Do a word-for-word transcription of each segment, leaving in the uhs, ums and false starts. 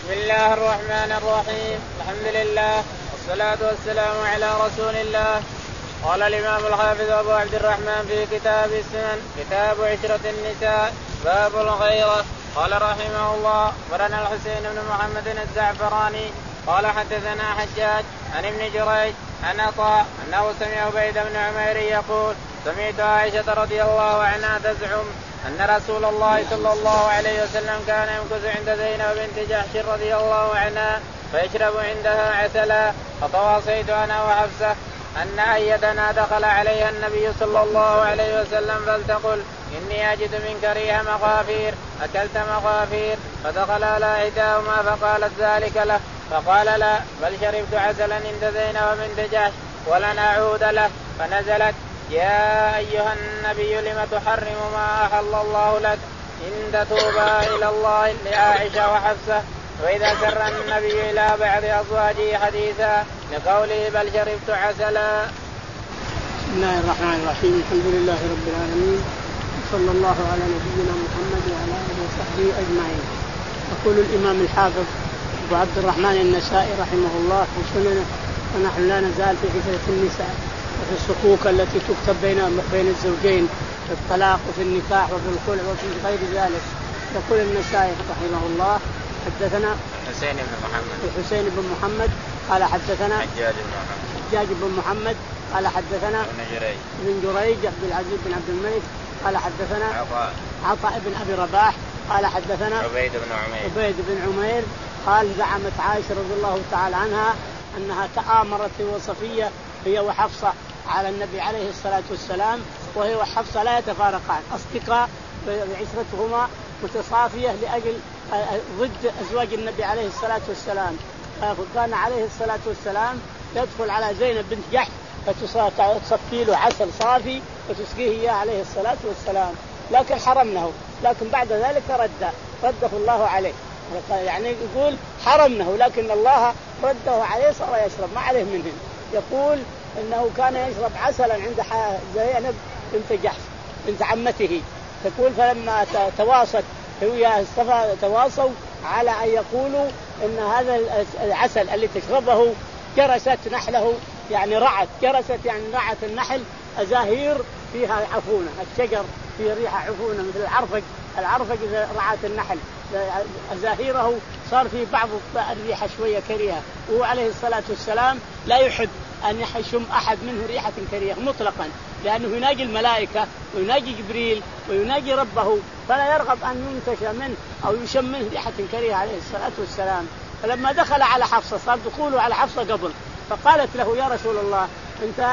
بسم الله الرحمن الرحيم. الحمد لله والصلاة والسلام على رسول الله. قال الإمام الحافظ أبو عبد الرحمن في كتاب السنن كتاب عشرة النساء باب الغيرة. قال رحمه الله أخبرنا الحسين بن محمد الزعفراني قال حدثنا حجاج عن ابن جريج عن عطاء أنه سمع عبيد بن عمير يقول سمعت عائشة رضي الله عنها تزعم أن رسول الله صلى الله عليه وسلم كان يمكث عند زينب بنت جحش رضي الله عنها فيشرب عندها عسلا، فتواصيت أنا وحفصة أن أيتنا دخل عليها النبي صلى الله عليه وسلم فلتقل إني أجد منك ريح مغافير أكلت مغافير، فدخل على إحداهما فقالت ذلك له فقال لا بل شربت عسلا عند زينب بنت جحش ولن أعود له. فنزلت يا أيها النبي لم تحرم ما أحل الله لك إن تتوبا إلى الله لعائشة وحفصة. وإذا سر النبي إلى بعض أزواجه حديثا لقوله بل شربت عسلا. بسم الله الرحمن الرحيم. الحمد لله رب العالمين صلى الله على نبينا محمد وعلى آله وصحبه أجمعين. يقول الإمام الحافظ أبو عبد الرحمن النسائي رحمه الله في سننه ونحن لا نزال في عشرة النساء وفي الصكوك التي تكتب بين بين الزوجين في الطلاق وفي النكاح وفي الخلع وفي غير ذلك. يقول النسائي رحمه الله حدثنا حسين بن محمد الحسين بن محمد قال حدثنا حجاج بن محمد حجاج بن محمد قال حدثنا ابن جريج بن جريج عبد العزيز بن عبد الملك قال حدثنا عطاء عطاء بن أبي رباح قال حدثنا عبيد بن عمير عبيد بن عمير قال زعمت عائشة رضي الله تعالى عنها أنها تآمرت وصفية هي وحفصة على النبي عليه الصلاة والسلام، وهي وحفصة لا يتفارقان أصدقاء بعشرتهما متصافية لأجل ضد أزواج النبي عليه الصلاة والسلام. فكان عليه الصلاة والسلام يدخل على زينب بنت جحش فتصفي له عسل صافي وتسقيه إياه عليه الصلاة والسلام، لكن حرمنه، لكن بعد ذلك رد رده الله عليه. يعني يقول حرمنه لكن الله رده عليه صار يشرب ما عليه منهم. يقول إنه كان يشرب عسلا عند زينب بنت جحش بنت عمته. تقول فلما تواصت هي تواصوا على أن يقولوا إن هذا العسل اللي تشربه جرست نحله، يعني رعت جرست يعني رعت النحل أزاهير فيها عفونة، الشجر فيه ريحة عفونة مثل العرفج، العرفج إذا رعت النحل أزاهيره صار فيه بعض الريحة شوية كريهة، وهو عليه الصلاة والسلام لا يحب أن يشم أحد منه ريحة كريهة مطلقا، لأنه يناجي الملائكة ويناجي جبريل ويناجي ربه، فلا يرغب أن ينتش منه أو يشم منه ريحة كريهة عليه الصلاة والسلام. فلما دخل على حفصة صار دخوله على حفصة قبل، فقالت له يا رسول الله أنت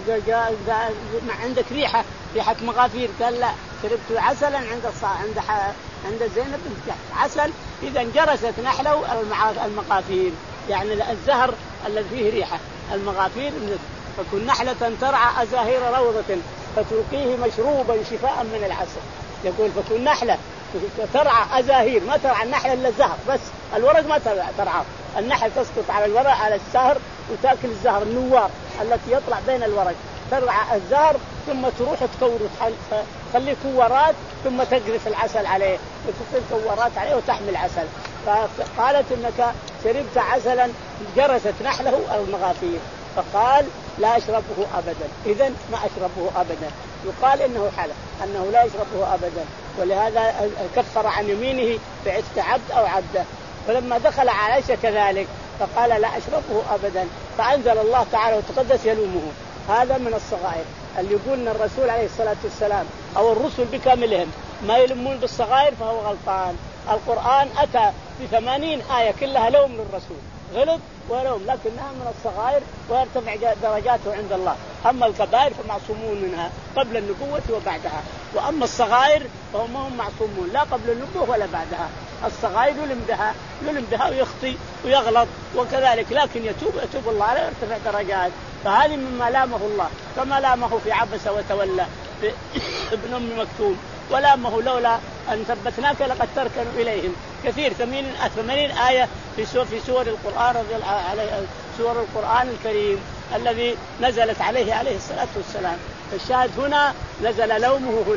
عندك ريحة ريحة مغافير؟ قال لا شربت عسلا عند عند عند زينب بنت جحش عسل إذا جرست نحله المغافير، يعني الزهر الذي فيه ريحة المغافير. فكن نحلة ترعى أزاهير روضة فتلقيه مشروبا شفاء من العسل. يقول فكن نحلة ترعى أزاهير، ما ترعى النحلة إلا الزهر بس، الورق ما ترعى. النحل تسقط على الورق على الزهر وتأكل الزهر النوار التي يطلع بين الورق، ترعى الزهر ثم تروح تكور تخلي كورات ثم تقذف العسل عليه وتصير كورات عليه وتحمل عسل. فقالت إنك شربت عسلا جرست نحله المغافير، فقال لا أشربه أبدا، إذن ما أشربه أبدا. يقال إنه حلف أنه لا يشربه أبدا، ولهذا كفر عن يمينه بعتق عبد أو عبده. فلما دخل عائشة كذلك فقال لا أشربه أبدا، فأنزل الله تعالى وتقدس يلومه. هذا من الصغائر اللي يقولن الرسول عليه الصلاة والسلام أو الرسل بكاملهم ما يلمون بالصغائر فهو غلطان. القرآن أتى بثمانين آية كلها لوم للرسول، غلط ولوم، لكنها من الصغائر ويرتفع درجاته عند الله. أما الكبائر فمعصومون منها قبل النبوة وبعدها، وأما الصغائر فهم هم معصومون لا قبل النبوة ولا بعدها. الصغائر يلم بها يلم بها ويخطي ويغلط وكذلك، لكن يتوب يتوب الله عليه ويرتفع درجات. فهذه مما لامه الله، كما لامه في عبس وتولى في ابن أم مكتوم، ولامه لولا أن ثبتناك لقد تركنوا إليهم كثير. ثمانين آية في سور في سور القرآن عليه سور القرآن الكريم الذي نزلت عليه عليه الصلاة والسلام. الشاهد هنا نزل لومه هنا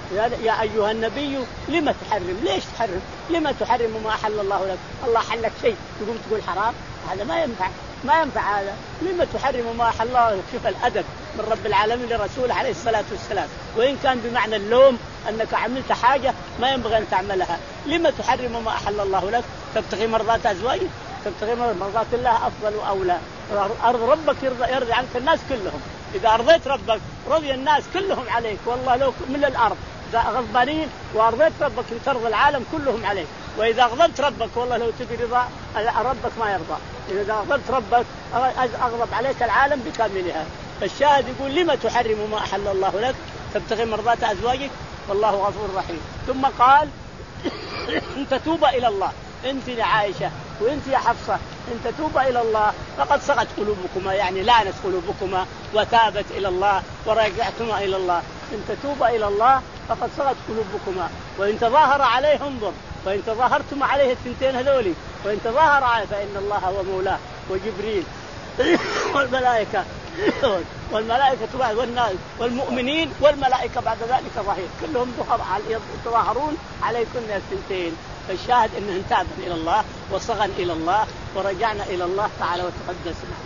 يا أيها النبي لما تحرم؟ ليش تحرم؟ لما تحرم ما أحل الله لك؟ الله حلك شيء تقوم تقول حرام؟ هذا ما ينفع، ما ينفع هذا. لما تحرم ما أحل الله لك؟ شوف الأدب من رب العالمين لرسوله عليه الصلاة والسلام، وإن كان بمعنى اللوم أنك عملت حاجة ما ينبغي أن تعملها. لما تحرم ما أحل الله لك؟ تبتغي مرضات أزواجك؟ تبتغي مرضات الله أفضل وأولى. أرض ربك يرضى, يرضي عنك الناس كلهم. إذا أرضيت ربك رضي الناس كلهم عليك، والله لو من الأرض إذا غضبانين وأرضيت ربك ترضى العالم كلهم عليك. وإذا أغضبت ربك والله لو تبي رضا ربك ما يرضى. إذا أغضبت ربك أغضب عليك العالم بكاملها. فالشاهد يقول لما تحرم ما أحل الله لك تبتغي مرضات أزواجك والله غفور رحيم. ثم قال إن تتوبا إلى الله، أنت يا عائشة وأنت يا حفصة إن تتوبا إلى الله فقد صغت قلوبكما، يعني لعنت قلوبكما وتابت إلى الله ورجعتما إلى الله. إن تتوبا إلى الله فقد صغت قلوبكما وإن تظاهر عليه انظر، وإن تظاهرتم عليه الثنتين هذولي وإن تظاهر عليه فإن الله هو مولاه وجبريل والملائكة والملائكة والناس والمؤمنين والملائكة بعد ذلك ظهير، كلهم يتظاهرون عليكن الثنتين. فالشاهد إنهن تابن إلى الله وصغن إلى الله ورجعنا إلى الله تعالى وتقدسنا.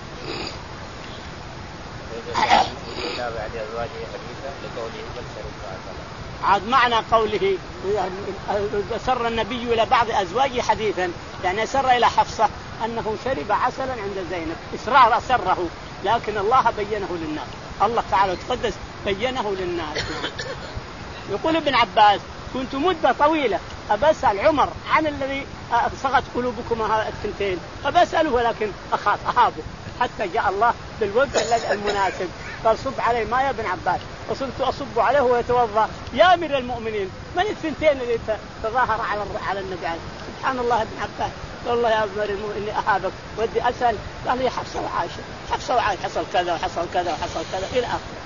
عاد معنى قوله سر النبي إلى بعض أزواجه حديثا، يعني سر إلى حفصة أنه شرب عسلا عند زينب، إسرار سره، لكن الله بينه للناس، الله تعالى وتقدس بينه للناس. يقول ابن عباس كنت مدة طويلة أبسأل عمر عن الذي صغت قلوبكما الثنتين، أبسأله ولكن أخاف أهابه، حتى جاء الله بالوقت المناسب قال صب عليه ما يا ابن عباس، وصرت أصب عليه ويتوضأ. يا أمير المؤمنين من الثنتين اللي تظاهر على على النبي عليه؟ سبحان الله ابن عباس والله يا أمير المؤمنين إني أهابك ودي أسأل، قال لي حفصة وعائشة، حفصة وعائشة حصل كذا وحصل كذا وحصل كذا إلى آخره.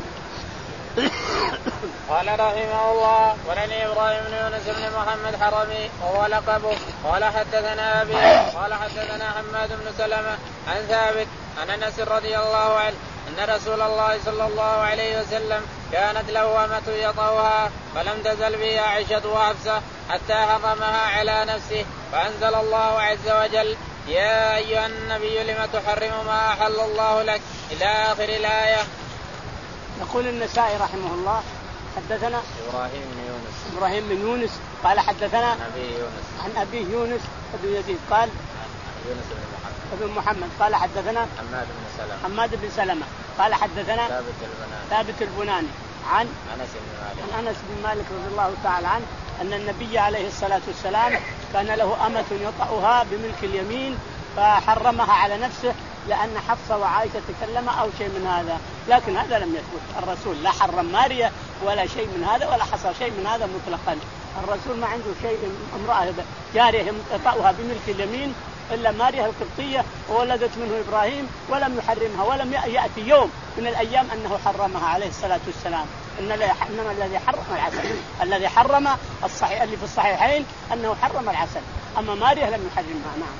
قال رحمه الله ولني إبراهيم بن يونس بن محمد حرمي وهو لقبه. قال حدثنا أبي قال حدثنا حماد بن سلمة عن ثابت عن أنس رضي الله عنه أن رسول الله صلى الله عليه وسلم كانت له أمة يطأها فلم تزل بها عائشة وحفصة حتى حرمها على نفسه، فأنزل الله عز وجل يا أيها النبي لم تحرم ما أحل الله لك إلى آخر الآية. يقول النسائي رحمه الله حدثنا إبراهيم بن يونس إبراهيم بن يونس قال حدثنا عن أبي يونس عن أبيه يونس بن يزيد قال يونس بن محمد ابن محمد قال حدثنا حماد بن سلمة حماد بن سلمة قال حدثنا ثابت البناني ثابت البناني عن أنس بن مالك عن أنس بن مالك رضي الله تعالى عنه أن النبي عليه الصلاة والسلام كان له أمة يطأها بملك اليمين فحرمها على نفسه لأن حفصة وعائشة تكلم أو شيء من هذا، لكن هذا لم يثبت. الرسول لا حرم ماريا ولا شيء من هذا ولا حصل شيء من هذا مطلقا. الرسول ما عنده شيء امرأة جارية يطأها بملك اليمين إلا ماريا القبطية وولدت منه إبراهيم ولم يحرمها، ولم يأتي يوم من الأيام أنه حرمها عليه الصلاة والسلام. إنما الذي حرم العسل، الذي حرم الصحيح اللي في الصحيحين أنه حرم العسل، أما ماريا لم يحرمها. نعم.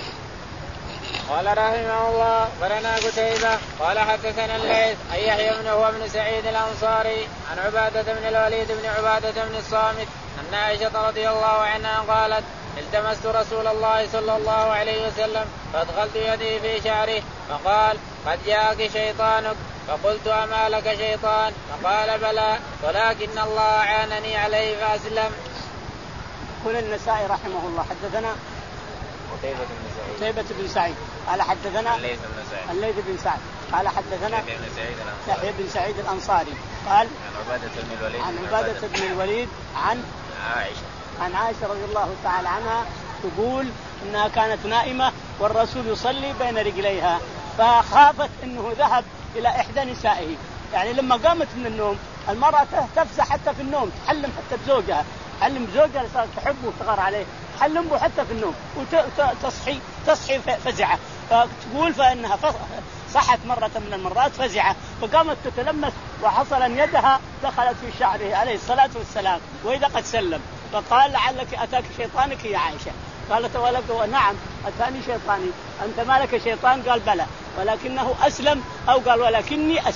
قال رحمه الله ولنا قتيبة قال حدثنا الليث أن يحيى بن هو بن سعيد الأنصاري عن عبادة بن الوليد بن عبادة بن الصامت أن عائشة رضي الله عنها قالت التمست رسول الله صلى الله عليه وسلم فادخلت يدي في شعره فقال قد جاءك شيطانك، فقلت أما لك شيطان؟ فقال بلى ولكن الله عانني عليه فأسلم. قال النسائي رحمه الله حدثنا قتيبة بن سعيد قتيبة بن سعيد قال حدثنا الليث بن سعيد الليث بن سعد قال حدثنا يحيى بن سعيد الأنصاري قال عن عبادة بن الوليد عن عبادة بن الوليد عن عائشة عن عائشة رضي الله تعالى عنها تقول إنها كانت نائمة والرسول يصلي بين رجليها، فخافت إنه ذهب إلى إحدى نسائه، يعني لما قامت من النوم المرأة تفزع حتى في النوم، تحلم حتى بزوجها، تحلم بزوجها صارت تحبه وتغار عليه، تحلم به حتى في النوم وتصحي تصحي فزعة، فتقول فإنها صحت مرة من المرات فزعة فقامت تتلمس وحصل أن يدها دخلت في شعره عليه الصلاة والسلام وإذا قد سلم، فقال لعلك أتاك شيطانك يا عائشة؟ قالت ولك نعم أتاني شيطاني. أنت مالك شيطان؟ قال بلى ولكنه أسلم، أو قال ولكني أسلم.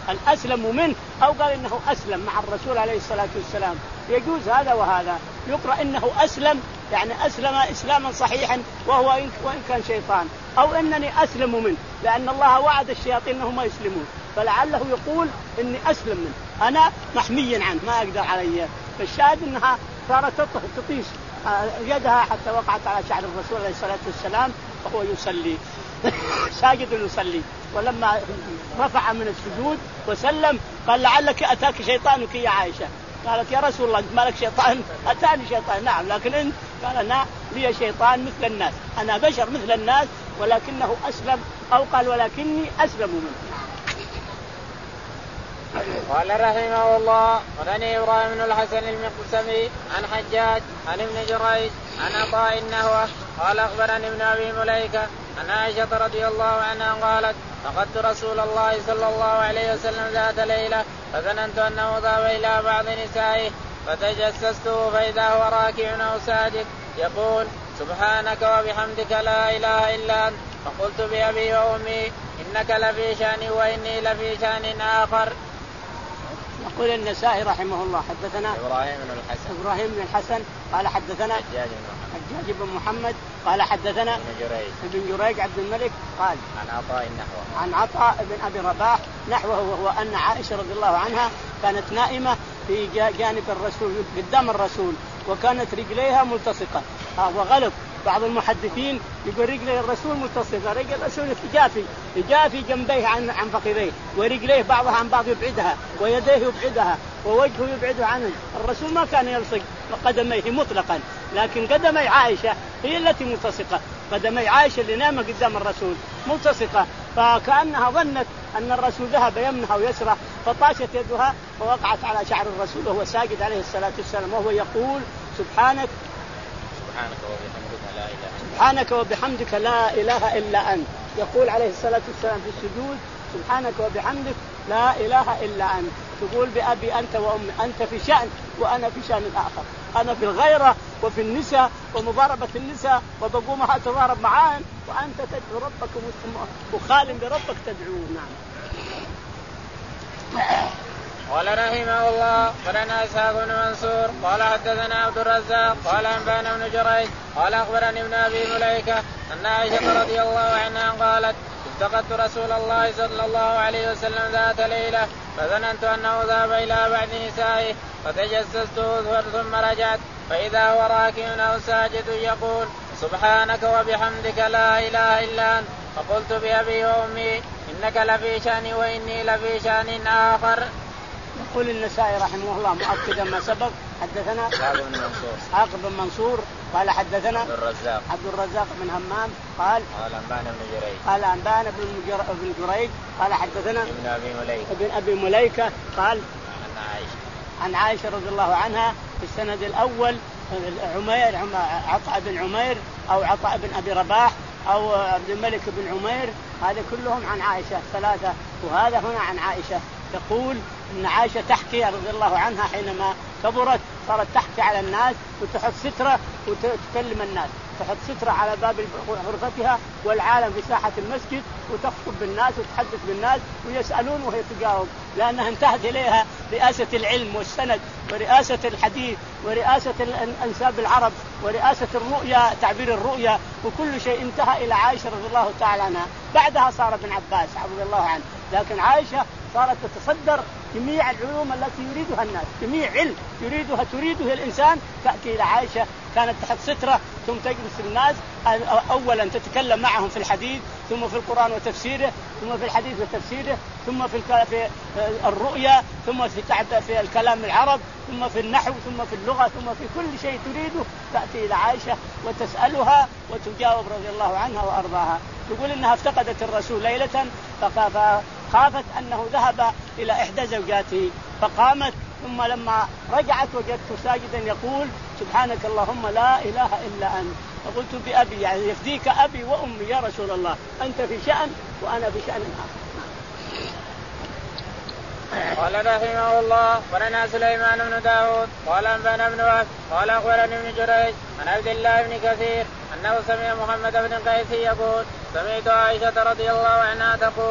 الأسلم منه أو قال إنه أسلم مع الرسول عليه الصلاة والسلام. يجوز هذا وهذا. يقرأ إنه أسلم يعني أسلم إسلاما صحيحا وهو وإن كان شيطان، أو إنني أسلم منه لأن الله وعد الشياطين أنهم ما يسلمون، فلعله يقول إني أسلم منه أنا محميا عنه ما أقدر عليه. فالشاهد أنها صارت تطيش يدها حتى وقعت على شعر الرسول عليه الصلاة والسلام وهو يصلي ساجد يصلي. ولما رفع من السجود وسلم قال لعلك أتاك شيطانك يا عائشة. قالت يا رسول الله أنت مالك شيطان؟ أتاني شيطان. نعم لكن أنت؟ قال أنا لي شيطان مثل الناس، أنا بشر مثل الناس ولكنه أسلم، أو قال ولكني أسلم منه. قال رحمه الله ولني إبراهيم بن الحسن المقسمي عن حجاج عن ابن جريج عن عطاء النهوة قال أخبرني ابن أبي مليكة عن عائشة رضي الله عنها قالت فقدت رسول الله صلى الله عليه وسلم ذات ليلة فظننت أنه ذهب إلى بعض نسائه فتجسسته فإذا هو راكع أو ساجد يقول سبحانك وبحمدك لا إله إلا أنت، فقلت بأبي وأمي إنك لفي شأن وإني لفي شأن آخر. يقول النسائي رحمه الله حدثنا إبراهيم بن الحسن إبراهيم بن الحسن قال حدثنا حجاج بن حجاج بن محمد قال حدثنا ابن جريج ابن جريج عبد الملك قال عن عطاء النحو عن عطاء بن أبي رباح نحوه، وهو أن عائشة رضي الله عنها كانت نائمة في جانب الرسول قدام الرسول وكانت رجليها ملتصقة. وغلط بعض المحدثين يقول رجلي الرسول ملتصقة، رجل الرسول يجافي يجافي جنبيه عن عن فخذيه، ورجليه بعضها عن بعض يبعدها، ويديه يبعدها، ووجهه يبعده عنه. الرسول ما كان يلصق قدميه مطلقا، لكن قدمي عائشة هي التي ملتصقة، قدمي عائشة اللي نامت قدام الرسول ملتصقة، فكأنها ظنت أن الرسول ذهب يمنها ويسره فطاشت يدها ووقعت على شعر الرسول وهو ساجد عليه الصلاة والسلام وهو يقول سبحانك سبحانك وبحمدك لا إله سبحانك وبحمدك لا إله إلا أنت. يقول عليه الصلاة والسلام في السجود سبحانك وبحمدك لا إله إلا أنت. تقول بأبي أنت وأمي أنت في شأن وأنا في شأن آخر، أنا في الغيرة وفي النساء ومضاربة النساء وبقوم أتضارب معاهن وأنت تدعو ربك وخال بربك تدعوه. نعم. قال رحمه الله ولنا إسحاق بن منصور قال حدثنا عبد الرزاق قال أنبانا بن جريج قال أخبرني ابن أبي مليكة أن عائشة رضي الله عنها قالت التقطت رسول الله صلى الله عليه وسلم ذات ليلة فظننت أنه ذهب إلى بعض نسائه فتجسسته ثم رجعت فإذا هو راكع أو ساجد يقول سبحانك وبحمدك لا إله إلا أنت، فقلت بأبي وأمي إنك لفي شأن وإني لفي شأن آخر. يقول النسائي رحمه الله مؤكدا ما سبق حدثنا إسحاق بن منصور إسحاق بن منصور قال حدثنا عبد الرزاق عبد الرزاق بن همام قال قال أنبانا بن جريج قال أنبانا بن جريج قال حدثنا ابن أبي مليكة ابن أبي مليكة قال عن عائشة عن عائشة رضي الله عنها في السند الأول عمير عطاء بن عمير أو عطاء بن أبي رباح أو عبد الملك بن عمير، هذا كلهم عن عائشة ثلاثة، وهذا هنا عن عائشة. تقول إن عائشة تحكي رضي الله عنها حينما كبرت صارت تحكي على الناس وتحط سترة وتكلم الناس، تحط سترة على باب غرفتها والعالم في ساحة المسجد وتخطب بالناس وتحدث بالناس ويسألون وهي تجاوب، لأنها انتهت إليها رئاسة العلم والسند ورئاسة الحديث ورئاسة أنساب العرب ورئاسة الرؤيا تعبير الرؤيا، وكل شيء انتهى إلى عائشة رضي الله تعالى عنها. بعدها صار ابن عباس رضي الله عنه، لكن عائشة صارت تتصدر جميع العلوم التي يريدها الناس، جميع علم يريدها تريده الإنسان تأتي إلى عائشة. كانت تحت سترة ثم تجلس الناس أولا تتكلم معهم في الحديث ثم في القرآن وتفسيره ثم في الحديث وتفسيره ثم في الرؤيا ثم في في الكلام العرب ثم في النحو ثم في اللغة ثم في كل شيء تريده تأتي إلى عائشة وتسألها وتجاوب رضي الله عنها وأرضاها. تقول إنها افتقدت الرسول ليلة فخافت أنه ذهب إلى إحدى زوجاته فقامت، ثم لما رجعت وجدته ساجدا يقول سبحانك اللهم لا إله إلا أنت، فقلت بأبي يعني يفديك أبي وأمي يا رسول الله، أنت في شأن وأنا في شأن آخر. قال رحمه الله ولنا سليمان بن داود قال أنبانا بن وهب قال أخبرني ابن جريج عن عبد الله بن كثير أنه سمع محمد بن قيس يقول سمعت عائشة رضي الله عنها تقول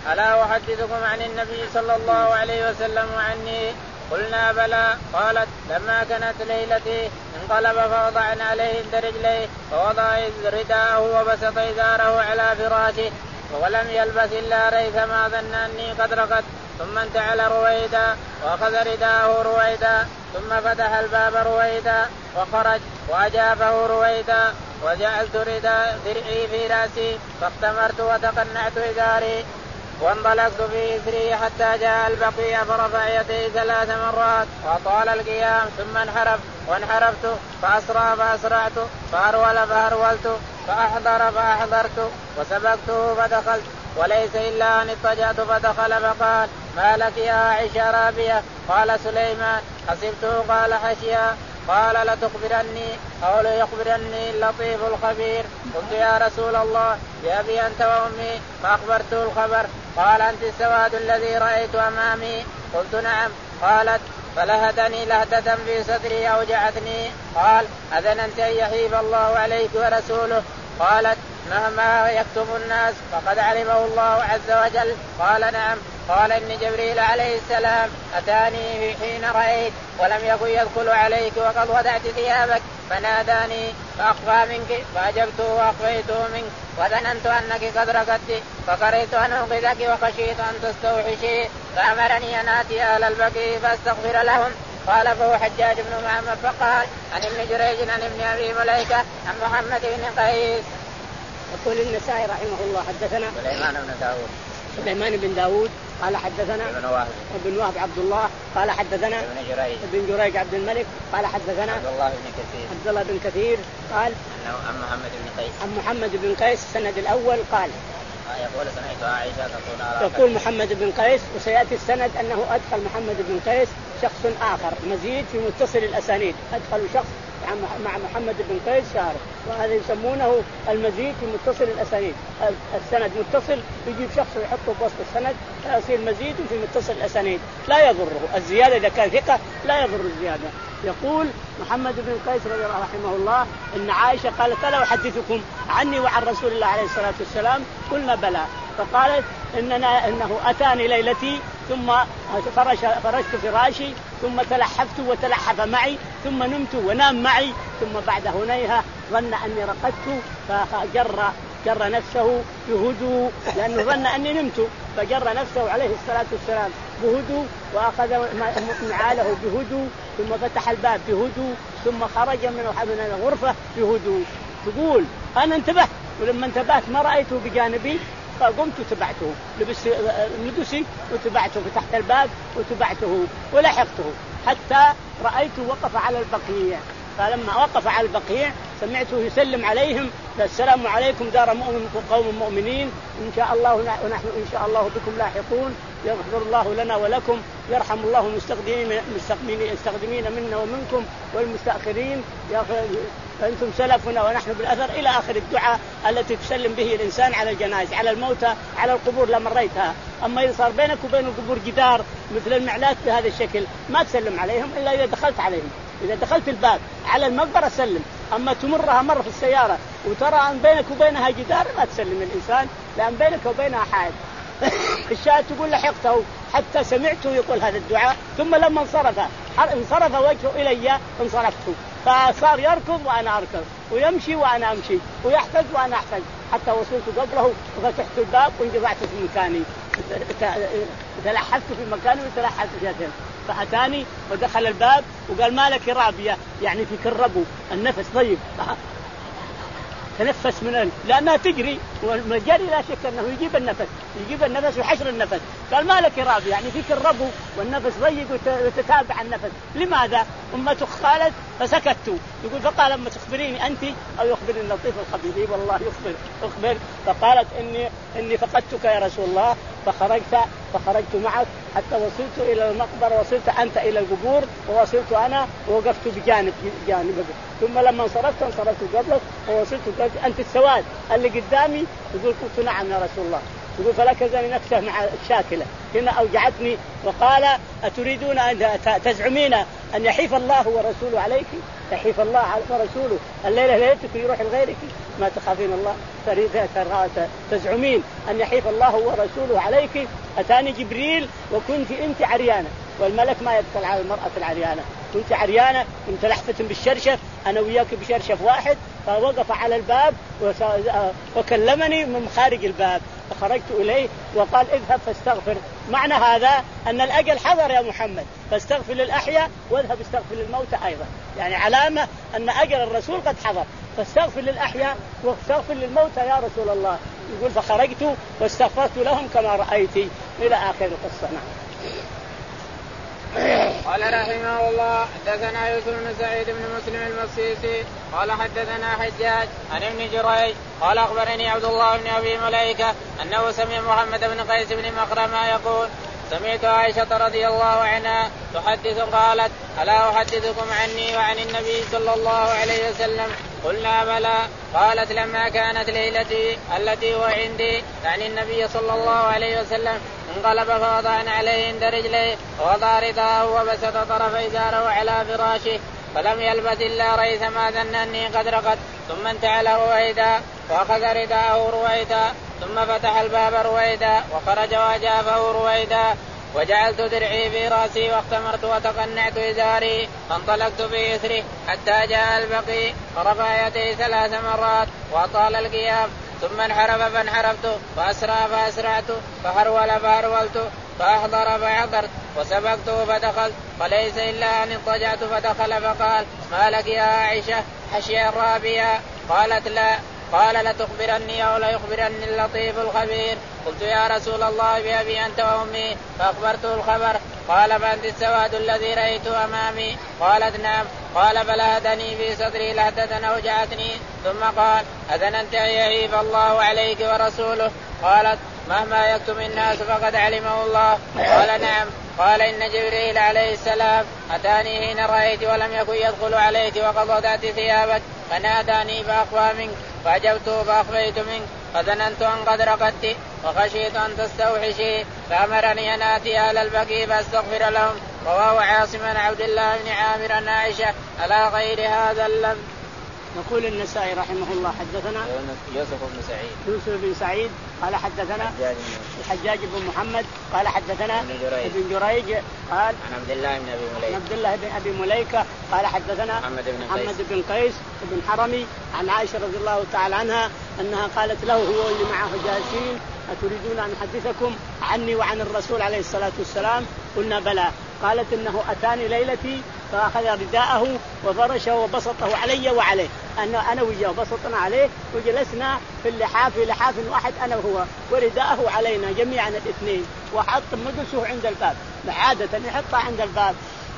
ألا أحدثكم عن النبي صلى الله عليه وسلم وعني؟ قلنا بلى. قالت لما كانت ليلتي انقلب فوضعنا عليه رجليه فوضع رداءه وبسط إزاره على فراشه ولم يلبث إلا ريث ما ظن أني قد رقدت ثم انتعل رويدا وأخذ رداءه رويدا ثم فتح الباب رويدا وخرج وأجابه رويدا وجعلت رداء درعي في رأسي فاختمرت وتقنعت إزاري وانطلقت في إثري حتى جاء البقيع فرفع يدي ثلاث مرات وطال القيام ثم انحرف وانحرفت فأسرع فأسرعت فأرول فأرولت فأحضر فأحضرت وسبقته فدخلت وليس إلا أن اضطجعت فدخل فقال ما لك يا عائشة رابية؟ قال سليمان. حسبته قال حشيا. قال لتخبرني أو ليخبرني اللطيف الخبير. قلت يا رسول الله بأبي أنت وأمي فأخبرته الخبر. قال أنت السواد الذي رأيت أمامي. قلت نعم. قالت فلهدني لهدة في صدري أوجعتني. قال أذننت أن يحيف الله عليك ورسوله؟ قالت مهما يكتب الناس فقد علمه الله عز وجل. قال نعم. قال إن جبريل عليه السلام أتاني في حين رأيت ولم يكن يدخل عليك وقد وضعت ثيابك فناداني فأخفى منك فأجبته وأخفيته منك وظننت أنك قد رقدت فكرهت أن أنقذك وخشيت أن تستوحشي فأمرني أن آتي أهل البقيع فأستغفر لهم. قال فهو حجاج بن محمد فقال عن ابن جريج عن ابن أبي مليكة عن محمد بن قيس. يقول النسائي رحمه الله حدثنا سليمان بن داود سليمان بن داود قال حدثنا ابن وهب ابن وهب عبد الله قال حدثنا ابن جريج ابن جريج عبد الملك قال حدثنا عبد الله بن كثير عبد الله بن كثير قال عن محمد بن قيس عن محمد بن قيس السند الأول قال يقول سمعت عائشة تقول يقول محمد بن قيس وسيأتي السند أنه أدخل محمد بن قيس شخص آخر مزيد في متصل الأسانيد. أدخل شخص مع محمد بن قيس شارك وهذا يسمونه المزيد في متصل الأسانيد. السند متصل يجيب شخص ويحطه في وسط السند فيصير مزيد في متصل الأسانيد لا يضره الزيادة إذا كان ثقة لا يضر الزيادة. يقول محمد بن قيس رضي الله رحمه الله إن عائشة قالت ألا أحدثكم عني وعن رسول الله عليه الصلاة والسلام؟ قلنا بلى. فقالت إننا إنه أتاني ليلتي ثم فرش فرشت فراشي ثم تلحفت وتلحف معي ثم نمت ونام معي ثم بعد هنيها ظن أني رقدت فجر جر نفسه بهدوء لأنه ظن أني نمت فجر نفسه عليه الصلاة والسلام بهدوء وأخذ نعاله بهدوء ثم فتح الباب بهدوء ثم خرج من الغرفة بهدوء. تقول أنا انتبهت ولما انتبهت ما رأيته بجانبي فقمت وتبعته لبس لبسي وتبعته فتحت الباب وتبعته ولحقته حتى رأيته وقف على البقيع. فلما وقف على البقيع سمعته يسلم عليهم السلام عليكم دار مؤمن قوم مؤمنين إن شاء الله ونحن إن شاء الله بكم لاحقون يغفر الله لنا ولكم يرحم الله المستقدمين المستقدمين منا ومنكم والمستأخرين أنتم سلفنا ونحن بالأثر إلى آخر الدعاء التي تسلم به الإنسان على الجنائز على الموتى على القبور لا مريتها. أما إذا صار بينك وبين القبور جدار مثل المعلات بهذا الشكل ما تسلم عليهم إلا إذا دخلت عليهم. إذا دخلت الباب على المقبرة سلم أما تمرها مرة في السيارة وترى أن بينك وبينها جدار ما تسلم الإنسان لأن بينك وبينها حائط. الشاهد تقول لحقته حتى سمعته يقول هذا الدعاء ثم لما انصرف انصرف وجهه إلي انصرفته فصار يركض وأنا أركض ويمشي وأنا أمشي ويحتج وأنا أحتج حتى وصلت قبله وفتحت الباب وانجبعت في مكاني تلحفت في مكاني وتلحفت في يده فأتاني ودخل الباب وقال مالك رابية يعني في كربه النفس طيب تنفس من ال... لأنها تجري والجري لا شك أنه يجيب النفس يجيب النفس وحشر النفس. قال مالك رابي يعني فيك الربو والنفس ضيق وتتابع النفس لماذا؟ أمتك قالت فسكت. يقول فقال أما تخبريني أنت أو يخبرني اللطيف الخبير؟ والله يخبر أخبر. فقالت إني إني فقدتك يا رسول الله فخرجت فخرجت معك حتى وصلت إلى المقبرة وصلت أنت إلى القبور ووصلت أنا ووقفت بجانب جانبك ثم لما انصرفت انصرفت قبلك ووصلت قلت أنت السواد اللي قدامي. يقول قلت نعم يا رسول الله. يقول فلكزني نفسه مع الشاكلة هنا أوجعتني وقال أتريدون أن تزعمين أن يحيف الله ورسوله عليك، يحيف الله ورسوله الليلة ليلتك يروح لغيرك، ما تخافين الله تزعمين أن يحيف الله ورسوله عليك. أتاني جبريل وكنت أنت عريانة، والملك ما يدخل على المرأة العريانة، كنت عريانة كنت لحفة بالشرشف أنا وياك بشرشف واحد، فوقف على الباب وكلمني من خارج الباب، فخرجت إليه وقال اذهب فاستغفر. معنى هذا أن الأجل حضر يا محمد، فاستغفر للأحياء واذهب استغفر للموتى أيضا، يعني علامة أن أجل الرسول قد حضر، فاستغفر للأحياء واستغفر للموتى يا رسول الله. يقول فخرجت واستغفرت لهم كما رأيتي، إلى آخر القصة. قال رحمه الله حدثنا يوسف بن سعيد بن مسلم المصيصي قال حدثنا حجاج عن ابن جريج قال أخبرني عبد الله بن أبي مليكة أنه سمع محمد بن قيس بن مخرمة يقول سمعت عائشة رضي الله عنها تحدث قالت ألا أحدثكم عني وعن النبي صلى الله عليه وسلم؟ قلنا بلى. قالت لما كانت ليلتي التي هو عندي يعني النبي صلى الله عليه وسلم انقلب فوضعنا عليه عند رجليه ووضع رداءه وبسط طرف إزاره على فراشه فلم يلبث إلا ريث ما ظن أني قد رقد ثم انتعل رويدا وأخذ رداءه رويدا ثم فتح الباب رويدا وخرج وجافه رويدا وجعلت درعي في رأسي واختمرت وتقنعت إزاري فانطلقت بإثره حتى جاء البقيع فرفع يديه ثلاث مرات وأطال القيام ثم انحرف فانحرفت فأسرع فأسرعت فهرول فهرولت فأحضر فحضرت وسبقته فدخلت فليس إلا أن اضطجعت فدخل فقال ما لك يا عائشة حشي الرابية؟ قالت لا. قال لتخبرني أو ليخبرني اللطيف الخبير؟ قلت يا رسول الله بأبي أنت وأمي، فأخبرته الخبر. قال فأنت السواد الذي رأيته أمامي؟ قالت نعم. قال فلهدني في صدري لهدة أوجعتني ثم قال أذننت أن يهيب الله عليك ورسوله؟ قالت مهما يكتم الناس فقد علمه الله. قال نعم. قال إن جبريل عليه السلام أتاني حين رأيت ولم يكن يدخل عليك وقد وضعت ثيابك فناداني فأخفى منك فأجبته فأخفيت منك فظننت أن قد رقدت وخشيت أن تستوحشي فأمرني أن آتي أهل البقيع فأستغفر لهم. رواه عاصم عن عبد الله بن عامر عن عائشة على غير هذا اللفظ. يقول النسائي رحمه الله حدثنا يوسف بن سعيد يوسف بن سعيد قال حدثنا الحجاج بن محمد قال حدثنا ابن جريج قال عن عبد الله بن ابي مليكه عبد الله بن ابي مليكه قال حدثنا محمد بن محمد قيس بن قيس بن حرمي عن عائشه رضي الله تعالى عنها انها قالت له هو اللي معه جالسين اتريدون ان احدثكم عني وعن الرسول عليه الصلاه والسلام؟ قلنا بلى. قالت انه اتاني ليلتي فاخذ رداءه وفرشه وبسطه علي وعليه، أنا أنا وياه بسطنا عليه وجلسنا في اللحاف في لحاف واحد أنا وهو ورداءه علينا جميعا الاثنين، وحط مدسه عند الباب عادة يحطها عند الباب.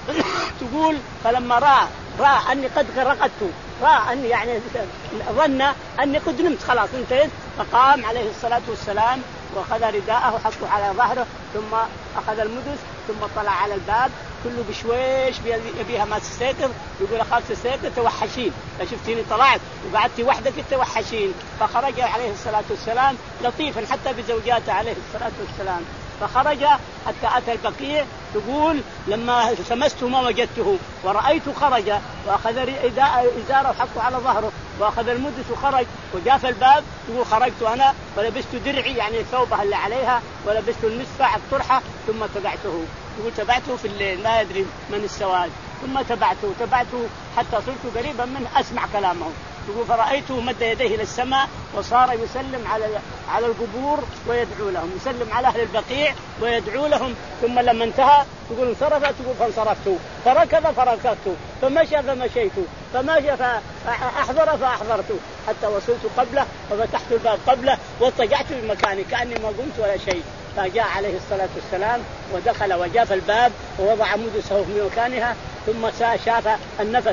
تقول فلما رأى رأى أني قد رقدت رأى أني يعني ظن أني قد نمت خلاص انتهيت، فقام عليه الصلاة والسلام وأخذ رداءه وحطه على ظهره ثم أخذ المدس ثم طلع على الباب كله بشويش بيها ما تستيقظ. يقول أخاف تستيقظ توحشين، فشفتيني طلعت وقعدتي وحدك توحشين. فخرج عليه الصلاة والسلام لطيفا حتى بزوجاته عليه الصلاة والسلام، فخرج حتى أتى البقيع. تقول لما التمسته ما وجدته ورأيته خرج وأخذ إزاره وحطه على ظهره وأخذ المدس وخرج وجاء الباب. تقول خرجت أنا ولبست درعي يعني ثوبها اللي عليها ولبست المسفع الطرحة ثم تبعته. يقول تبعته في الليل ما يدري من السواد ثم تبعته تبعته حتى صرت قريبا منه أسمع كلامه. يقول فرأيته مد يديه إلى السماء وصار يسلم على على القبور ويدعو لهم، يسلم على أهل البقيع ويدعو لهم. ثم لما انتهى تقول انصرف تقول فانصرفت، فركض فركضت، فمشى فمشيت، فمشى فأحضر فأحضرت حتى وصلت قبله وفتحت الباب قبله واضطجعت بمكاني كأني ما قمت ولا شيء. فجاء عليه الصلاة والسلام ودخل وجاف الباب ووضع مدسه في مكانها ثم شاف النفس.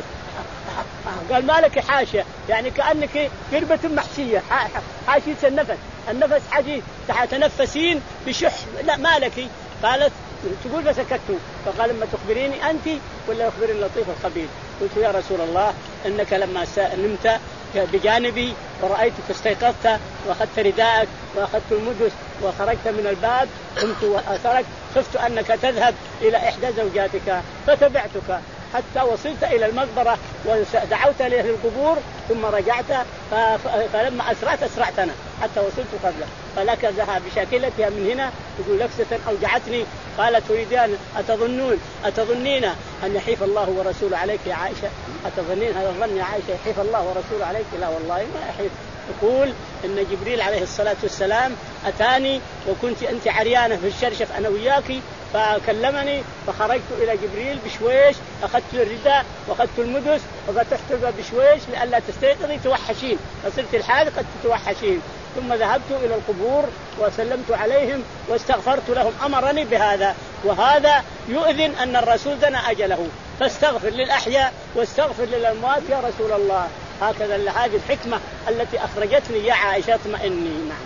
قال مالك حاشية يعني كأنك قربة محشية حاشية النفس النفس حاجي تتنفسين بشح لا مالك. قالت تقول فسكت. فقال لما تخبريني أنت ولا يخبرني اللطيف الخبير؟ قلت يا رسول الله إنك لما نمت بجانبي ورأيتك استيقظت وأخذت رداءك وأخذت المدس وخرجت من الباب قمت وأثرك خفت أنك تذهب إلى إحدى زوجاتك فتبعتك حتى وصلت إلى المقبرة ودعوت لأهل القبور ثم رجعت، فلما أسرعت أسرعتنا حتى وصلت قبله. فلكزها بشاكلتها من هنا تقول لكسة أوجعتني. قالت تريدان أتظنون أتظنين أن يحيف الله ورسوله عليك يا عائشة؟ أتظنين هذا الظن يا عائشة يحيف الله ورسوله عليك؟ لا والله ما يحيف. يقول إن جبريل عليه الصلاة والسلام أتاني وكنت أنت عريانة في الشرشف أنا وياكي، فكلمني فخرجت إلى جبريل بشويش، أخذت الرداء وأخذت المدس وفتحت الباب بشويش لئلا تستيقظي توحشين، فصرت الحال قد تتوحشين. ثم ذهبت إلى القبور وسلمت عليهم واستغفرت لهم، أمرني بهذا. وهذا يؤذن أن الرسول دنا أجله، فاستغفر للأحياء واستغفر للأموات يا رسول الله. هكذا هذه الحكمة التي أخرجتني يا عائشة اطمئني. نعم.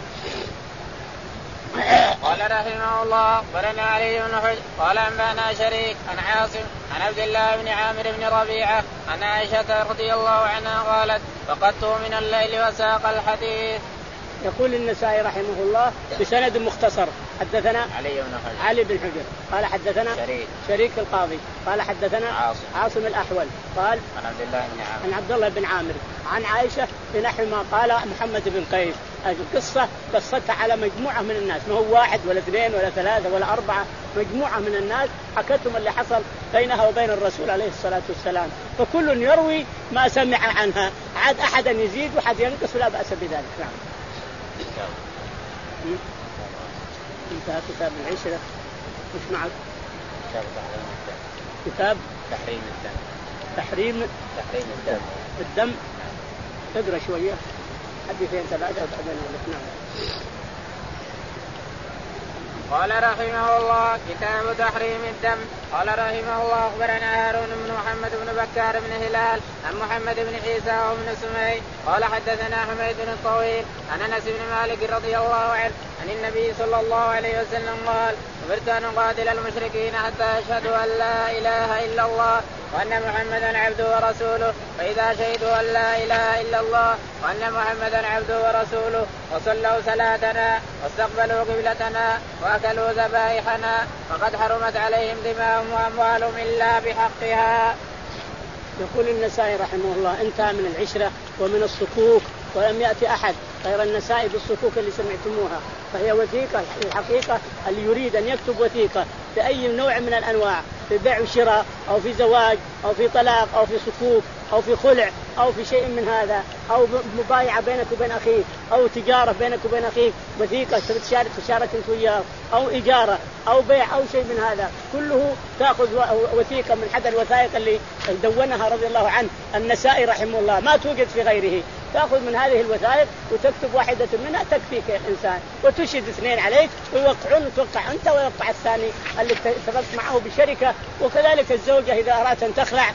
قال رحمه الله أخبرنا علي بن حجر قال أنبأنا شريك عن عاصم عن عبد الله بن عامر بن ربيعة عن عائشة رضي الله عنها قالت فقدته من الليل وساق الحديث. يقول النسائي رحمه الله بسند مختصر حدثنا علي بن حجر علي بن حجر قال حدثنا شريك, شريك القاضي قال حدثنا عاصم, عاصم الأحول قال عن عبد الله بن عامر عن عبد الله بن عامر عن عائشة بنحو ما قال محمد بن قيس. هذه القصة قصتها على مجموعة من الناس، ما هو واحد ولا اثنين ولا ثلاثة ولا أربعة، مجموعة من الناس حكتهم اللي حصل بينها وبين الرسول عليه الصلاة والسلام، فكل يروي ما سمع عنها، عاد أحدا يزيد وحد ينقص ولا بأس بذلك. نعم. انتهى كتاب العشرة. مش معك كتاب تحريم الدم تحريم تحريم الدم الدم تقرأ شوية حديثين ثلاثة وبعدين نعم. قال رحمه الله كتاب تحريم الدم. قال رحمه الله أخبرنا هارون بن محمد بن بكار بن هلال عن محمد بن عيسى وابن سمي قال حدثنا حميد بن الطويل عن أنس بن مالك رضي الله عنه عن النبي صلى الله عليه وسلم قال أمرت أن أقاتل المشركين حتى يشهدوا أن لا إله إلا الله وأن محمدا عبده ورسوله، فإذا شهدوا أن لا إله إلا الله وأن محمدا عبده ورسوله وصلوا صلاتنا واستقبلوا قبلتنا وأكلوا ذبائحنا فقد حرمت عليهم دماؤهم وأموالهم إلا بحقها. يقول النسائي رحمه الله انتهى من العشرة ومن الصكوك، ولم يأتي أحد غير النسائي بالصكوك اللي سمعتموها، فهي وثيقة الحقيقة اللي يريد أن يكتب وثيقة بأي نوع من الأنواع، في بيع وشراء أو في زواج أو في طلاق أو في صكوك أو في خلع أو في شيء من هذا أو مبايعة بينك وبين أخيك أو تجارة بينك وبين أخيك، وثيقة تشارك تشارك أنت وياه أو إجارة أو بيع أو شيء من هذا، كله تأخذ وثيقة من حد الوثائق اللي دونها رضي الله عنه النسائي رحمه الله، ما توجد في غيره. تأخذ من هذه الوثائق وتكتب واحدة منها تكفيك يا إنسان، وتشهد اثنين عليك ويوقعون، توقع أنت ويوقع الثاني اللي اتفقت معه بشركة. وكذلك الزوجة إذا أرادت أن تخلع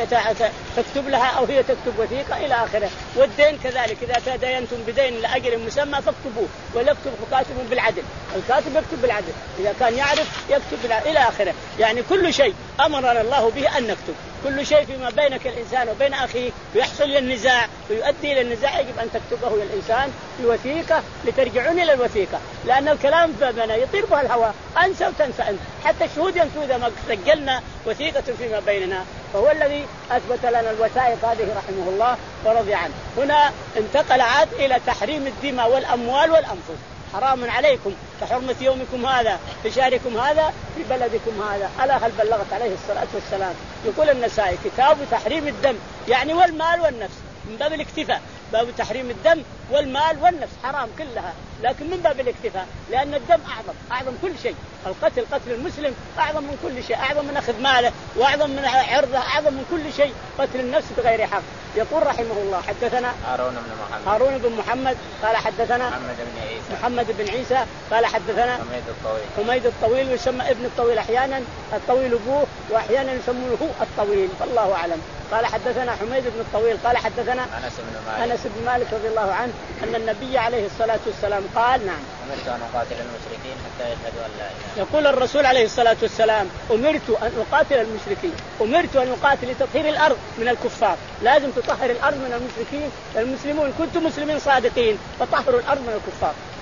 تكتب لها أو هي تكتب وثيقة إلى آخره. والدين كذلك إذا تداينتم بدين لأجل مسمى فاكتبوه، ويكتب كاتب بالعدل، الكاتب يكتب بالعدل إذا كان يعرف يكتب بالعدل إلى آخره. يعني كل شيء أمرنا الله به أن نكتب، كل شيء فيما بينك الإنسان وبين أخيه ويحصل للنزاع ويؤدي إلى النزاع يجب أن تكتبه الإنسان بوثيقة لترجعون إلى الوثيقة، لأن الكلام فمنا يطير به الهواء، أنسى وتنسى أنت، حتى الشهود ينسوا إذا ما سجلنا وثيقة فيما بيننا. فهو الذي أثبت لنا الوثائق هذه رحمه الله ورضي عنه. هنا انتقل عاد إلى تحريم الدماء والأموال والأنفس، حرام عليكم كحرمة يومكم هذا في شهركم هذا في بلدكم هذا، ألا هل بلغت عليه الصلاة والسلام. يقول النسائي كتاب تحريم الدم يعني والمال والنفس، من باب الاكتفاء، باب تحريم الدم والمال والنفس حرام كلها، لكن من باب الاكتفاء، لأن الدم أعظم أعظم كل شيء، القتل قتل المسلم أعظم من كل شيء، أعظم من أخذ ماله وأعظم من عرضه، أعظم من كل شيء قتل النفس بغير حق. يقول رحمه الله حدثنا هارون بن محمد هارون بن محمد قال حدثنا محمد بن عيسى محمد بن عيسى قال حدثنا حميد الطويل حميد الطويل، ويسمى ابن الطويل أحيانا الطويل أبوه وأحيانا يسمونه الطويل فالله أعلم. قال حدثنا حميد بن الطويل قال حدثنا أنس بن مالك أنس بن مالك رضي الله عنه أن النبي عليه الصلاة والسلام قال نعم أمرت أن أقاتل المشركين حتى يشهدوا أن لا إله. يقول الرسول عليه الصلاة والسلام أمرت أن أقاتل المشركين، أمرت أن أقاتل لتطهير الأرض من الكفار، لازم تطهر الأرض من المشركين. المسلمون كنتم مسلمين صادقين فطهروا الأرض من الكفار،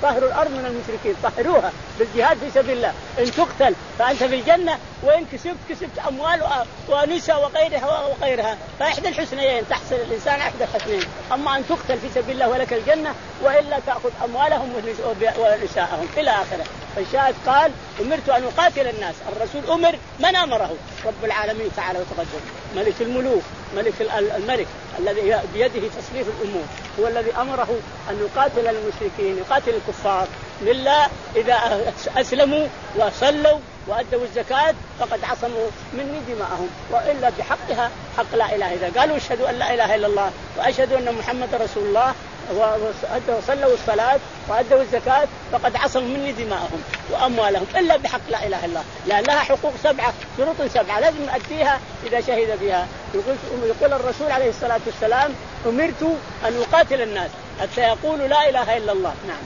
طهروا الأرض من المشركين، طهروها بالجهاد في سبيل الله. إن تقتل فأنت في الجنة، وإن كسبت كسبت أموال ونساء وغيرها وغيرها، فإحدى الحسنيين تحصل الإنسان إحدى الحسنين، أما أن تقتل في سبيل الله ولك الجنة، وإلا تأخذ أموالهم ونساءهم إلى آخره. فالشاهد قال أمرت أن أقاتل الناس. الرسول أمر، من أمره؟ رب العالمين تعالى وتقدم، ملك الملوك، ملك الملك الذي بيده تصريف الأمور، هو الذي أمره أن يقاتل المشركين، يقاتل الكفار. لله إذا أسلموا وصلوا وأدوا الزكاة فقد عصموا مني دماءهم، وإلا بحقها حق لا إله إلا الله. قالوا اشهدوا أن لا إله إلا الله وأشهدوا أن محمد رسول الله وصلوا الصلاة وأدوا الزكاة فقد عصموا مني دماءهم وأموالهم إلا بحق لا إله إلا الله، لأن لها حقوق سبعة، شروط سبعة لازم نؤديها إذا شهد بها. يقول, يقول الرسول عليه الصلاة والسلام أمرت أن أقاتل الناس حتى يقولوا لا إله إلا الله. نعم.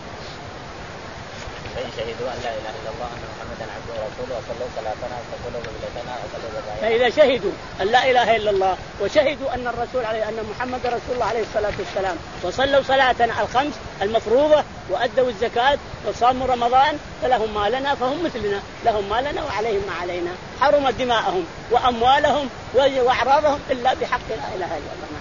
فإن شهدوا أن لا إله إلا الله أن محمدا عبده ورسوله وصلوا صلاتنا واستقبلوا قبلتنا وصلوا ذبائحنا. فإذا شهدوا أن لا إله إلا الله وشهدوا أن الرسول عليه أن محمد رسول الله عليه الصلاة والسلام وصلوا صلاتنا الخمس المفروضة وأدوا الزكاة وصاموا رمضان فلهم ما لنا فهم مثلنا، لهم ما لنا وعليهم ما علينا. حرم دماءهم وأموالهم وأعراضهم إلا بحق لا إله إلا الله.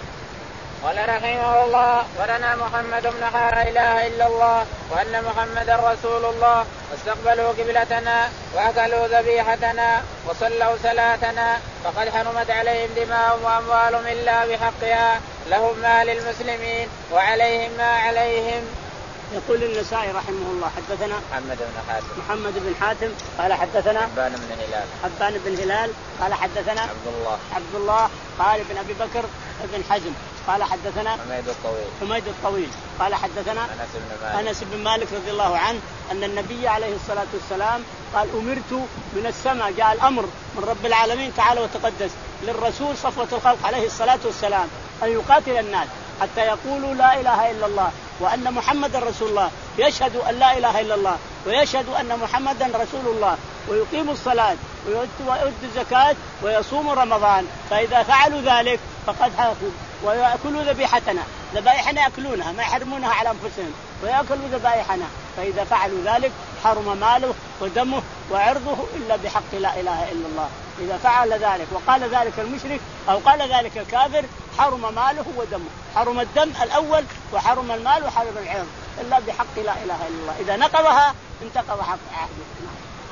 قال رحمه الله ولنا محمد بن لا إله إلا الله وأن محمد رسول الله واستقبلوا قبلتنا وأكلوا ذبيحتنا وصلوا صلاتنا فقد حرمت عليهم دماءهم وأموالهم إلا بحقها، لهم ما للمسلمين وعليهم ما عليهم. يقول النسائي رحمه الله حدثنا محمد بن حاتم محمد بن حاتم قال حدثنا حبان بن هلال حبان بن هلال قال حدثنا عبد الله عبد الله قال ابن أبي بكر ابن حزم قال حدثنا حميد الطويل حميد الطويل قال حدثنا أنس بن مالك أنس بن مالك رضي الله عنه أن النبي عليه الصلاة والسلام قال أمرت من السماء، جاء الأمر من رب العالمين تعالى وتقدس للرسول صفوة الخلق عليه الصلاة والسلام أن يقاتل الناس حتى يقولوا لا إله إلا الله وأن محمد رسول الله، يشهد أن لا إله إلا الله ويشهد أن محمدا رسول الله ويقيموا الصلاة ويؤدوا الزكاة ويصوموا رمضان، فإذا فعلوا ذلك فقد حافظوا ويأكلوا ذبيحتنا، ذبائحنا يأكلونها ما يحرمونها على أنفسهم ويأكلوا ذبائحنا، فإذا فعلوا ذلك حرم ماله ودمه وعرضه إلا بحق لا إله إلا الله. إذا فعل ذلك وقال ذلك المشرك أو قال ذلك الكافر حرم ماله ودمه، حرم الدم الأول وحرم المال وحرم العرض إلا بحق لا إله إلا الله. إذا نقضها انتقض حق عهده.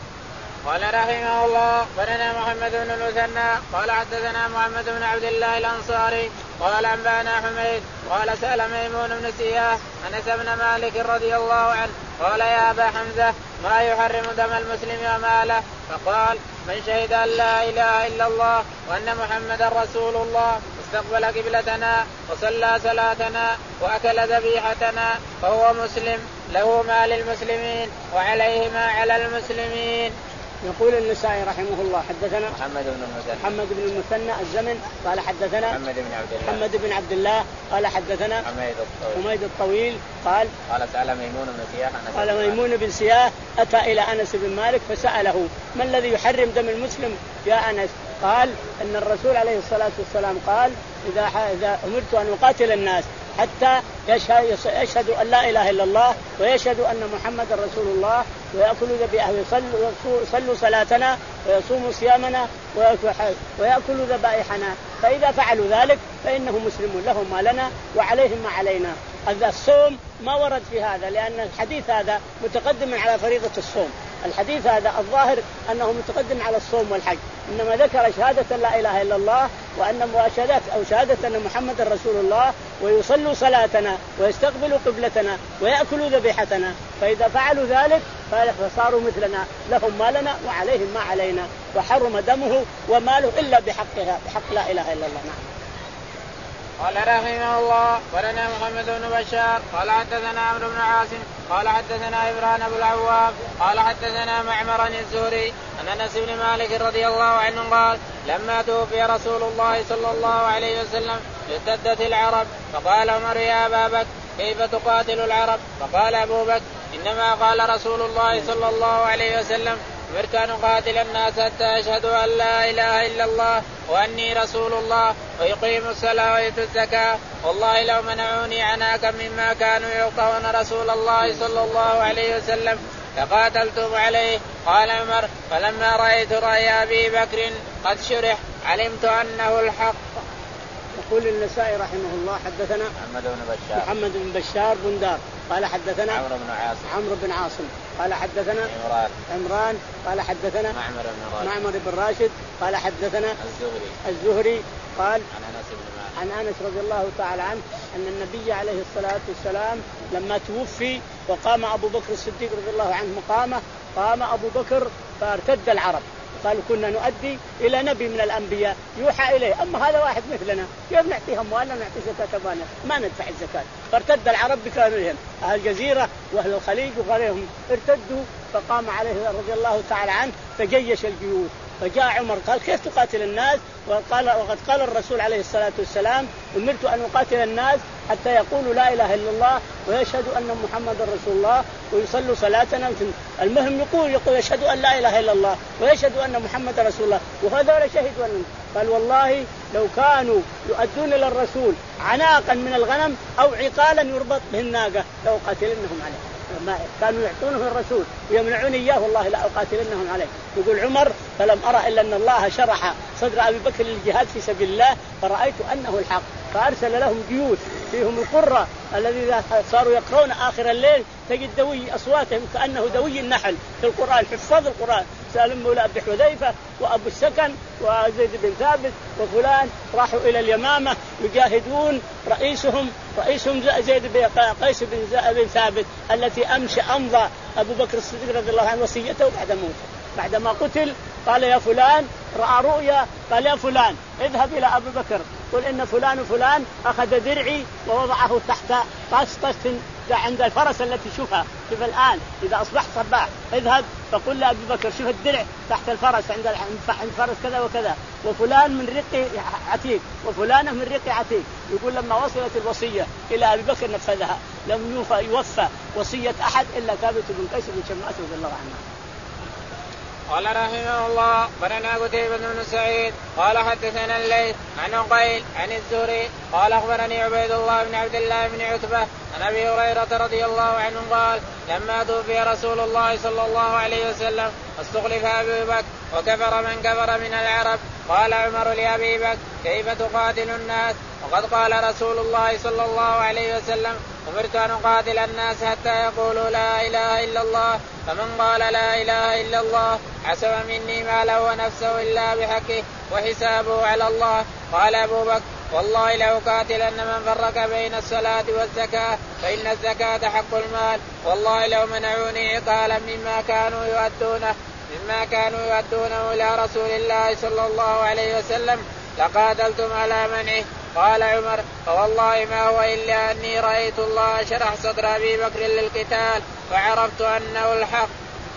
قال رحمه الله ولنا محمد بن المثنى قال حدثنا محمد بن عبد الله الأنصاري قال أنبانا حميد قال سأل ميمون بن سياح أنس بن مالك رضي الله عنه قال يا أبا حمزة ما يحرم دم المسلم وماله؟ فقال من شهد أن لا إله إلا الله وأن محمدا رسول الله استقبل قبلتنا وصلى صلاتنا وأكل ذبيحتنا فهو مسلم، له ما للمسلمين وعليه ما على المسلمين. يقول النسائي رحمه الله حدثنا محمد بن المثنى محمد بن المثنى الزمن قال حدثنا محمد بن عبد الله محمد بن عبد الله قال حدثنا حميد الطويل حميد الطويل قال قال سأل ميمون بن سياح قال ميمون بن سياح أتى إلى أنس بن مالك فسأله ما الذي يحرم دم المسلم يا أنس؟ قال أن الرسول عليه الصلاة والسلام قال إذا إذا أمرت أن أقاتل الناس حتى يشهدوا أن لا إله إلا الله ويشهدوا أن محمد رسول الله ويأكلوا ذبائحنا ويصلوا صلاتنا ويصوموا صيامنا ويأكلوا ذبائحنا، فإذا فعلوا ذلك فإنه مسلم، لهم ما لنا وعليهم ما علينا. هذا الصوم ما ورد في هذا لأن الحديث هذا متقدم على فريضة الصوم، الحديث هذا الظاهر أنه متقدم على الصوم والحج، إنما ذكر شهادة لا إله إلا الله وأن مؤشدات أو شهادة أن محمد رسول الله ويصلوا صلاتنا ويستقبلوا قبلتنا ويأكلوا ذبيحتنا، فإذا فعلوا ذلك فصاروا مثلنا، لهم ما لنا وعليهم ما علينا، وحرم دمه وماله إلا بحقها بحق لا إله إلا الله. نعم. قال رحمه الله ولنا محمد بن بشار قال حدثنا عمرو بن عاصم قال حدثنا إبراهيم بن العوام قال حدثنا معمر الزهري أن أنس بن مالك رضي الله عنه قال لما توفي رسول الله صلى الله عليه وسلم ارتدت العرب فقال عمر يا أبا بكر كيف تقاتل العرب؟ فقال أبو بكر إنما قال رسول الله صلى الله عليه وسلم أمرت أن أقاتل الناس حتى يشهدوا أن لا إله إلا الله وأني رسول الله ويقيموا الصلاة ويؤتوا الزكاة والله لو منعوني عناكا مما كانوا يعطون رسول الله صلى الله عليه وسلم لقاتلتم عليه. قال عمر فلما رأيت رأي أبي بكر قد شرح علمت أنه الحق. يقول النسائي رحمه الله حدثنا محمد بن بشار محمد بن بشار بندار قال حدثنا عمرو بن عاصم عمرو بن عاصم قال حدثنا عمران عمران قال حدثنا معمر بن راشد معمر بن راشد قال حدثنا الزهري الزهري قال عن أنس بن مالك عن أنس رضي الله تعالى عنه أن النبي عليه الصلاة والسلام لما توفي وقام أبو بكر الصديق رضي الله عنه مقامه قام أبو بكر فارتد العرب قالوا كنا نؤدي إلى نبي من الأنبياء يوحى إليه، أما هذا واحد مثلنا كيف نعطيه أموالنا ونعطي زكاة أموالنا ما ندفع الزكاة. فارتد العرب بكاملهم أهل الجزيرة وأهل الخليج وغيرهم ارتدوا فقام عليه رضي الله تعالى عنه فجيش الجيوش. فجاء عمر قال كيف تقاتل الناس وقال وقد قال الرسول عليه الصلاة والسلام أمرت أن أقاتل الناس حتى يقولوا لا إله إلا الله ويشهدوا أن محمد رسول الله ويصلوا صلاتنا. المهم يقول يقول يشهد أن لا إله إلا الله ويشهد أن محمد رسول الله وهذول شهدوا أن. قال والله لو كانوا يؤدون إلى الرسول عناقا من الغنم أو عقالا يربط به الناقة لو قاتلنهم عليه. ما كانوا يعطونه الرسول ويمنعوني إياه والله لا أقاتلنهم عليه. يقول عمر فلم أرى إلا أن الله شرح صدر أبي بكر للجهاد في سبيل الله فرأيت أنه الحق فأرسل لهم جيوش فيهم القرة الذين صاروا يقرؤون آخر الليل تجد دوي أصواتهم كأنه دوي النحل في القرآن حفاظ القرآن سالم مولى أبي حذيفة وأبو السكن وزيد بن ثابت وفلان راحوا إلى اليمامة يجاهدون. رئيسهم رئيسهم زيد بن قيس بن ثابت التي أمشى أمضى أبو بكر الصديق رضي الله عنه وصيته بعد موته بعدما قتل قال يا فلان رأى رؤيا قال يا فلان اذهب إلى أبو بكر قل إن فلان وفلان أخذ درعي ووضعه تحت قسطة عند الفرس التي شوفها شوف الآن إذا أصبحت صباح اذهب فقل لأبي بكر شوف الدرع تحت الفرس عند عند فرس كذا وكذا وفلان من رق عتيق وفلانة من رق عتيق. يقول لما وصلت الوصية إلى أبي بكر نفذها لم يوفى يوفى وصية أحد إلا ثابت بن قيس بن شماس رضي الله عنه. قال رحمه الله أخبرنا قتيبة بن سعيد قال حدثنا الليث عن عقيل عن الزهري قال أخبرني عبيد الله بن عبد الله بن عتبة عن أبي هريرة رضي الله عنه قال لما توفي رسول الله صلى الله عليه وسلم استخلف أبي بكر وكفر من كفر من العرب. قال عمر لأبي بكر كيف تقاتل الناس وقد قال رسول الله صلى الله عليه وسلم أمرت أن أقاتل الناس حتى يقولوا لا إله إلا الله فمن قال لا إله إلا الله عصم مني ماله ونفسه إلا بحقه وحسابه على الله. قال أبو بكر والله لأقاتلن من فرق بين الصلاة والزكاة فإن الزكاة حق المال والله لو منعوني عقالا مما كانوا يؤدونه مما كانوا يؤدونه إلى رسول الله صلى الله عليه وسلم لقاتلتم على منعه. قال عمر فوالله ما هو إلا أني رأيت الله شرح صدر أبي بكر للقتال فعرفت أنه الحق.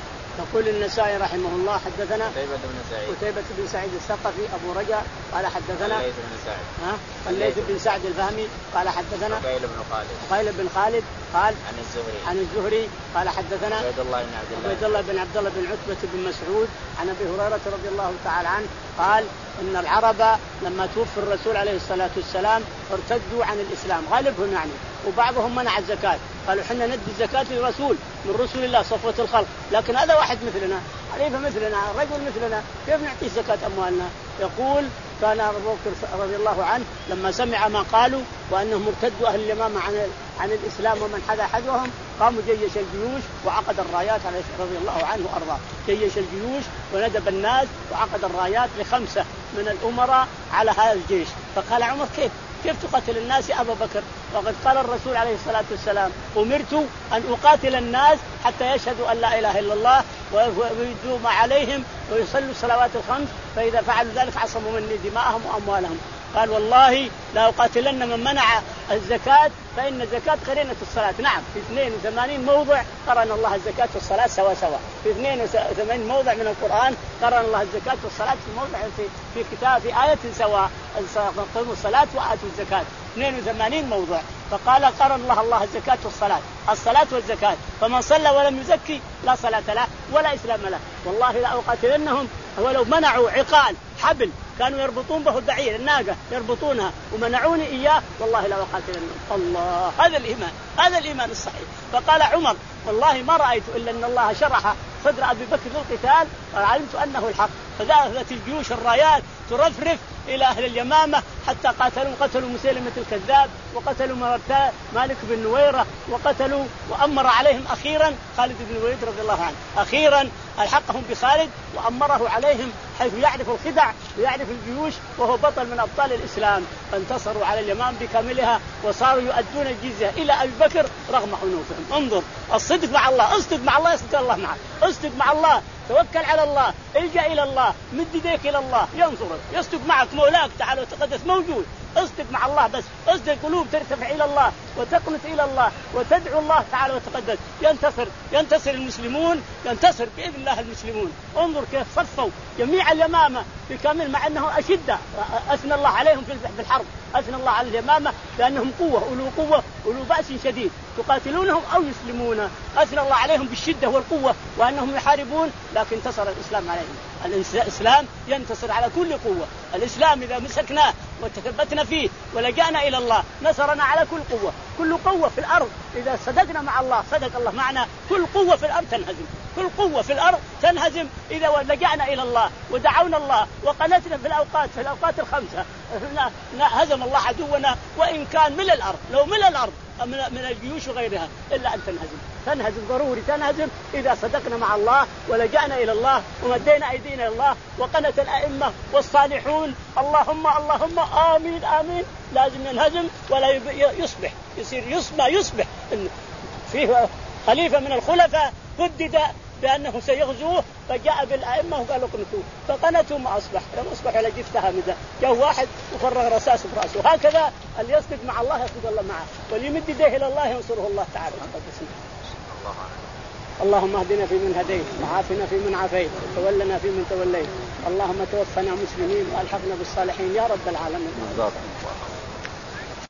يقول النسائي رحمه الله حدثنا قتيبة بن سعيد قتيبة بن سعيد الثقفي أبو رجاء قال حدثنا الليث بن سعد ها الليث بن سعد الفهمي قال حدثنا عقيل بن خالد عقيل بن خالد قال عن الزهري عن الزهري قال حدثنا عبيد الله بن عبد الله عبيد الله بن عبد الله بن عتبة بن مسعود عن أبي هريرة رضي الله تعالى عنه قال إن العرب لما توفي الرسول عليه الصلاة والسلام ارتدوا عن الإسلام غالبهم يعني وبعضهم منع الزكاة قالوا حنا ندي الزكاة للرسول من رسول الله صفوة الخلق لكن هذا واحد مثلنا حليفة مثلنا رجل مثلنا كيف نعطي زكاة أموالنا. يقول كان أبو بكر رضي الله عنه لما سمع ما قالوا وأنهم ارتدوا أهل اليمامة عن عن الإسلام ومن حذا حذوهم قاموا جيش الجيوش وعقد الرايات عليه رضي الله عنه وأرضاه جيش الجيوش وندب الناس وعقد الرايات لخمسة من الأمراء على هذا الجيش. فقال عمر كيف كيف تقاتل الناس يا أبا بكر وقد قال الرسول عليه الصلاة والسلام أمرت أن أقاتل الناس حتى يشهدوا أن لا إله إلا الله ويدوا ما عليهم ويصلوا الصلوات الخمس فإذا فعلوا ذلك عصموا مني دماءهم وأموالهم. قال والله لا أقاتلن من منع الزكاة فإن الزكاة قرينة الصلاة. نعم في اثنين وثمانين موضع قرن الله الزكاة والصلاة سوا سوا في اثنين وثمانين موضع من القرآن قرن الله الزكاة والصلاة في موضع في, في كتاب في آية سواء قيموا الصلاة وآتوا الزكاة اثنين وثمانين موضوع. فقال قرن الله الله الزكاة والصلاة، الصلاة والزكاة، فمن صلى ولم يزكي لا صلاة له ولا إسلام له. والله لا أقاتلنهم ولو منعوا عقال حبل كانوا يربطون به البعير الناقة يربطونها ومنعوني إياه والله لا أقاتلنهم. الله، هذا الإيمان، هذا الإيمان الصحيح. فقال عمر والله ما رأيت إلا أن الله شرح صدر أبي بكر للقتال وعلمت أنه الحق. فذهبت الجيوش الرايات ترفرف إلى أهل اليمامة حتى قاتلوا قتلوا مسيلمة الكذاب وقتلوا مالك بن نويرة وقتلوا وأمر عليهم أخيرا خالد بن الوليد رضي الله عنه. أخيرا ألحقهم بخالد وأمره عليهم حيث يعرف الخدع ويعرف الجيوش وهو بطل من أبطال الإسلام. فانتصروا على اليمام بكاملها وصاروا يؤدون الجزية إلى أبي بكر رغم عنوفهم. انظر الصدق مع الله، اصدق مع الله يصدق الله معك، اصدق مع الله، توكل على الله، الجأ إلى الله، مد يديك إلى الله ينصرك، يصدق معك مولاك تعالى وتقدس موجود. اصدق مع الله بس، اصدق قلوب ترتفع إلى الله وتقنط إلى الله وتدعو الله تعالى وتقدس. ينتصر ينتصر المسلمون، ينتصر بإذن الله المسلمون. انظر كيف صفوا جميع اليمامة بكامل مع أنه أشدة، أثنى الله عليهم في الحرب، أثنى الله على اليمامة لأنهم قوة أولو قوة أولو بأس شديد تقاتلونهم أو يسلمون. أثنى الله عليهم بالشدة والقوة وأنهم يحاربون لكن انتصر الإسلام عليهم. الإسلام ينتصر على كل قوة. الإسلام إذا مسكناه وتثبتنا فيه ولجأنا إلى الله نصرنا على كل قوة. كل قوة في الأرض إذا صدقنا مع الله صدق الله معنا، كل قوة في الأرض تنهزم، كل قوة في الأرض تنهزم إذا لجأنا إلى الله ودعونا الله وقنتنا في الأوقات في الأوقات الخمسة هزم الله عدونا وإن كان من الأرض، لو من الأرض من الجيوش وغيرها إلا أن تنهزم. تنهزم ضروري تنهزم إذا صدقنا مع الله ولجأنا إلى الله ومدينا أيدينا إلى الله وقنت الأئمة والصالحون اللهم اللهم آمين آمين. لازم ينهزم ولا يصبح يصير يصبح يصبح فيه خليفة من الخلفاء هدد بأنه سيغزوه فجاء بالأئمة وقالوا قنتوا فقنتوا ما أصبح، لم أصبح ولا جفتها مدى. جاء واحد وفرغ رساس برأسه. هكذا اللي يصدق مع الله يصدق الله معه واليمد يديه إلى الله ينصره الله تعالى. اللهم اهدنا فيمن هديت وعافنا فيمن عافيت وتولنا فيمن توليت. اللهم توفنا مسلمين وألحقنا بالصالحين يا رب العالمين.